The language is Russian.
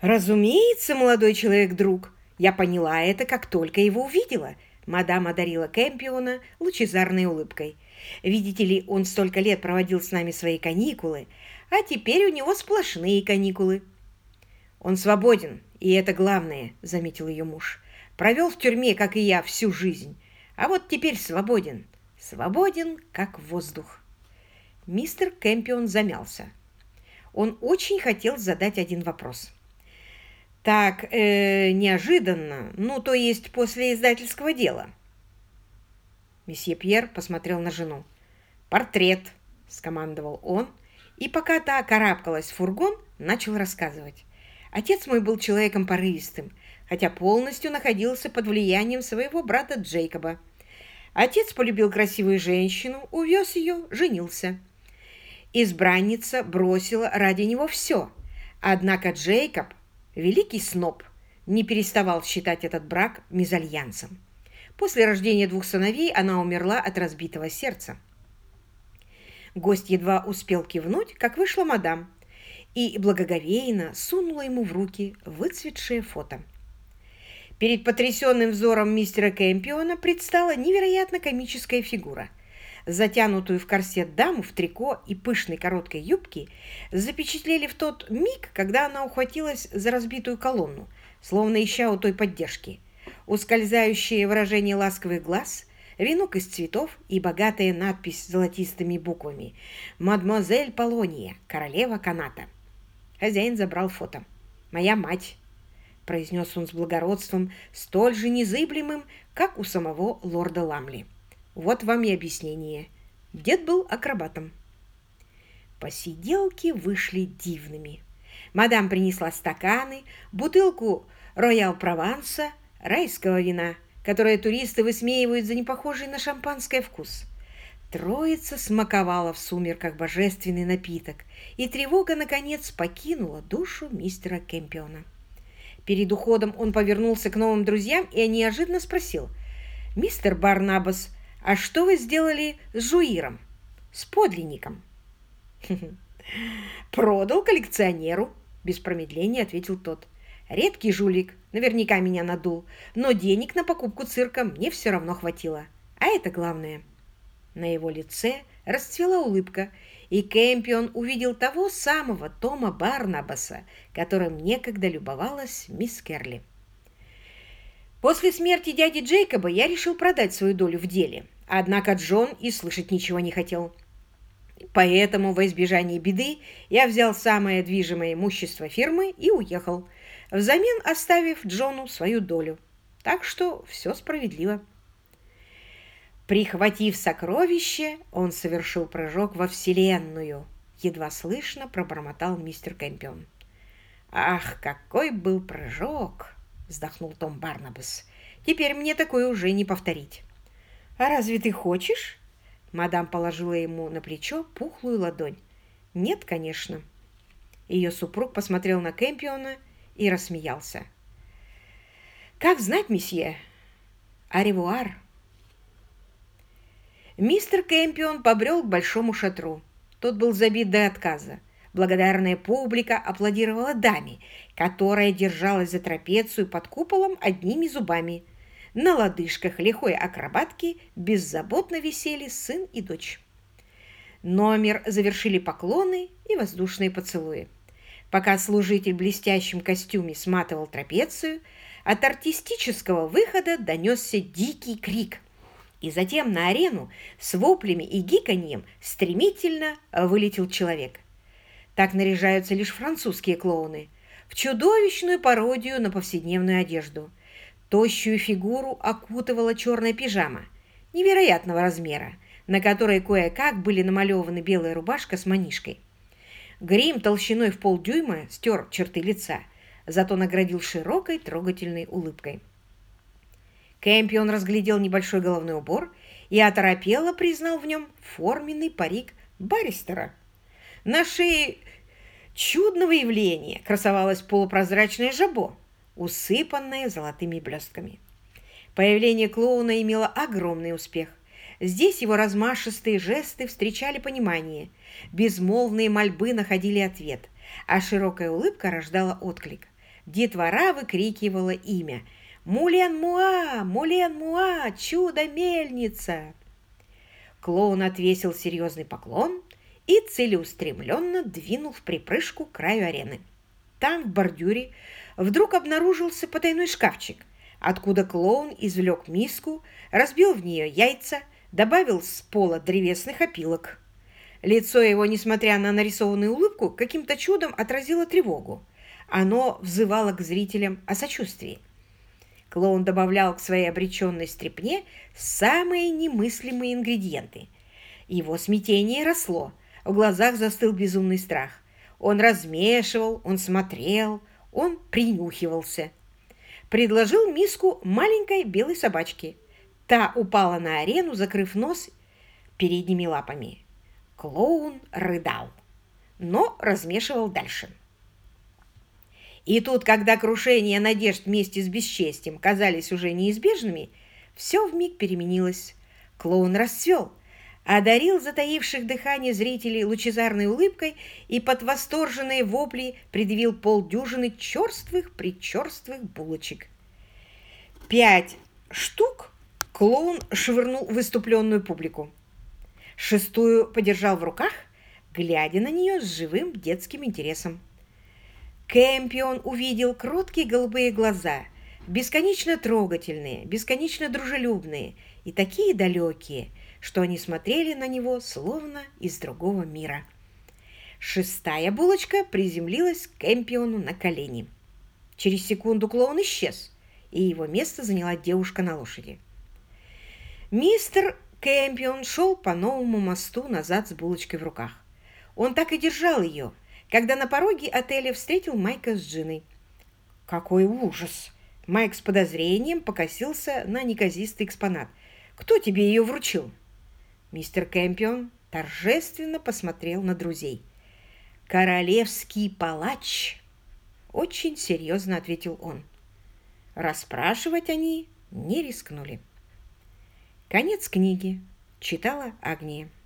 Разумеется, молодой человек-друг. Я поняла это, как только его увидела. Мадам одарила Кэмпиона лучезарной улыбкой. Видите ли, он столько лет проводил с нами свои каникулы, а теперь у него сплошные каникулы. Он свободен, и это главное, заметил ее муж. Провел в тюрьме, как и я, всю жизнь, а вот теперь свободен. Свободен, как воздух. Мистер Кэмпион замялся. Он очень хотел задать один вопрос. Так, неожиданно, ну, то есть после издательского дела. Месье Пьер посмотрел на жену. «Портрет», — скомандовал он, и пока та карабкалась в фургон, начал рассказывать. Отец мой был человеком порывистым, хотя полностью находился под влиянием своего брата Джейкоба. Отец полюбил красивую женщину, увез ее, женился. Избранница бросила ради него все, однако Джейкоб, великий сноб, не переставал считать этот брак мезальянсом. После рождения двух сыновей она умерла от разбитого сердца. Гость едва успел кивнуть, как вышла мадам, и благоговейно сунула ему в руки выцветшее фото. Перед потрясенным взором мистера Кэмпиона предстала невероятно комическая фигура. Затянутую в корсет даму в трико и пышной короткой юбке запечатлели в тот миг, когда она ухватилась за разбитую колонну, словно ища у той поддержки. Ускользающее выражение ласковых глаз, венок из цветов и богатая надпись с золотистыми буквами «Мадемуазель Полония, королева каната». Хозяин забрал фото. «Моя мать», — произнес он с благородством, столь же незыблемым, как у самого лорда Ламли. «Вот вам и объяснение. Дед был акробатом». Посиделки вышли дивными. Мадам принесла стаканы, бутылку «Роял Прованса», райского вина, которое туристы высмеивают за непохожий на шампанское вкус. Троица смаковала в сумерках божественный напиток, и тревога, наконец, покинула душу мистера Кэмпиона. Перед уходом он повернулся к новым друзьям и неожиданно спросил: «Мистер Барнабас, а что вы сделали с Жуиром, с подлинником?» «Продал коллекционеру», — без промедления ответил тот. «Редкий жулик, наверняка меня надул, но денег на покупку цирка мне все равно хватило. А это главное». На его лице расцвела улыбка, и Кэмпион увидел того самого Тома Барнабаса, которым некогда любовалась мисс Керли. «После смерти дяди Джейкоба я решил продать свою долю в деле, однако Джон и слышать ничего не хотел. Поэтому во избежание беды я взял самое движимое имущество фирмы и уехал, взамен оставив Джону свою долю. Так что все справедливо». Прихватив сокровище, он совершил прыжок во Вселенную, едва слышно пробормотал мистер Кэмпион. «Ах, какой был прыжок!» — вздохнул Том Барнабас. «Теперь мне такое уже не повторить». «А разве ты хочешь?» Мадам положила ему на плечо пухлую ладонь. «Нет, конечно». Ее супруг посмотрел на Кэмпиона и рассмеялся. «Как знать, месье? Аревуар». Мистер Кэмпион побрел к большому шатру. Тот был забит до отказа. Благодарная публика аплодировала даме, которая держалась за трапецию под куполом одними зубами. На лодыжках лихой акробатки беззаботно висели сын и дочь. Номер завершили поклоны и воздушные поцелуи. Пока служитель в блестящем костюме сматывал трапецию, от артистического выхода донесся дикий крик. И затем на арену с воплями и гиканьем стремительно вылетел человек. Так наряжаются лишь французские клоуны, в чудовищную пародию на повседневную одежду. Тощую фигуру окутывала черная пижама невероятного размера, на которой кое-как были намалеваны белая рубашка с манишкой. Грим толщиной в полдюйма стер черты лица, зато наградил широкой трогательной улыбкой. Кэмпион разглядел небольшой головной убор и оторопело признал в нем форменный парик баристера. На шее чудного явления красовалось полупрозрачное жабо, усыпанное золотыми блестками. Появление клоуна имело огромный успех. Здесь его размашистые жесты встречали понимание, безмолвные мольбы находили ответ, а широкая улыбка рождала отклик. Детвора выкрикивала имя: «Мулен-Муа! Мулен-Муа! Чудо-мельница!» Клоун отвесил серьезный поклон и целеустремленно двинул в припрыжку к краю арены. Там, в бордюре, вдруг обнаружился потайной шкафчик, откуда клоун извлек миску, разбил в нее яйца, добавил с пола древесных опилок. Лицо его, несмотря на нарисованную улыбку, каким-то чудом отразило тревогу. Оно взывало к зрителям о сочувствии. Клоун добавлял к своей обреченной стряпне самые немыслимые ингредиенты. Его смятение росло, в глазах застыл безумный страх. Он размешивал, он смотрел, он принюхивался. Предложил миску маленькой белой собачке. Та упала на арену, закрыв нос передними лапами. Клоун рыдал, но размешивал дальше. И тут, когда крушение надежд вместе с бесчестием казались уже неизбежными, все вмиг переменилось. Клоун расцвел, одарил затаивших дыхание зрителей лучезарной улыбкой и под восторженные вопли предъявил полдюжины черствых-причерствых булочек. 5 штук клоун швырнул в выступленную публику. 6-ю подержал в руках, глядя на нее с живым детским интересом. Кэмпион увидел кроткие голубые глаза, бесконечно трогательные, бесконечно дружелюбные и такие далекие, что они смотрели на него словно из другого мира. 6-я булочка приземлилась Кэмпиону на колени. Через секунду клоун исчез, и его место заняла девушка на лошади. Мистер Кэмпион шел по новому мосту назад с булочкой в руках. Он так и держал ее, когда на пороге отеля встретил Майка с Джиной. Какой ужас! Майк с подозрением покосился на неказистый экспонат. «Кто тебе ее вручил?» Мистер Кэмпион торжественно посмотрел на друзей. «Королевский палач!» Очень серьезно ответил он. Расспрашивать они не рискнули. Конец книги. Читала Агния.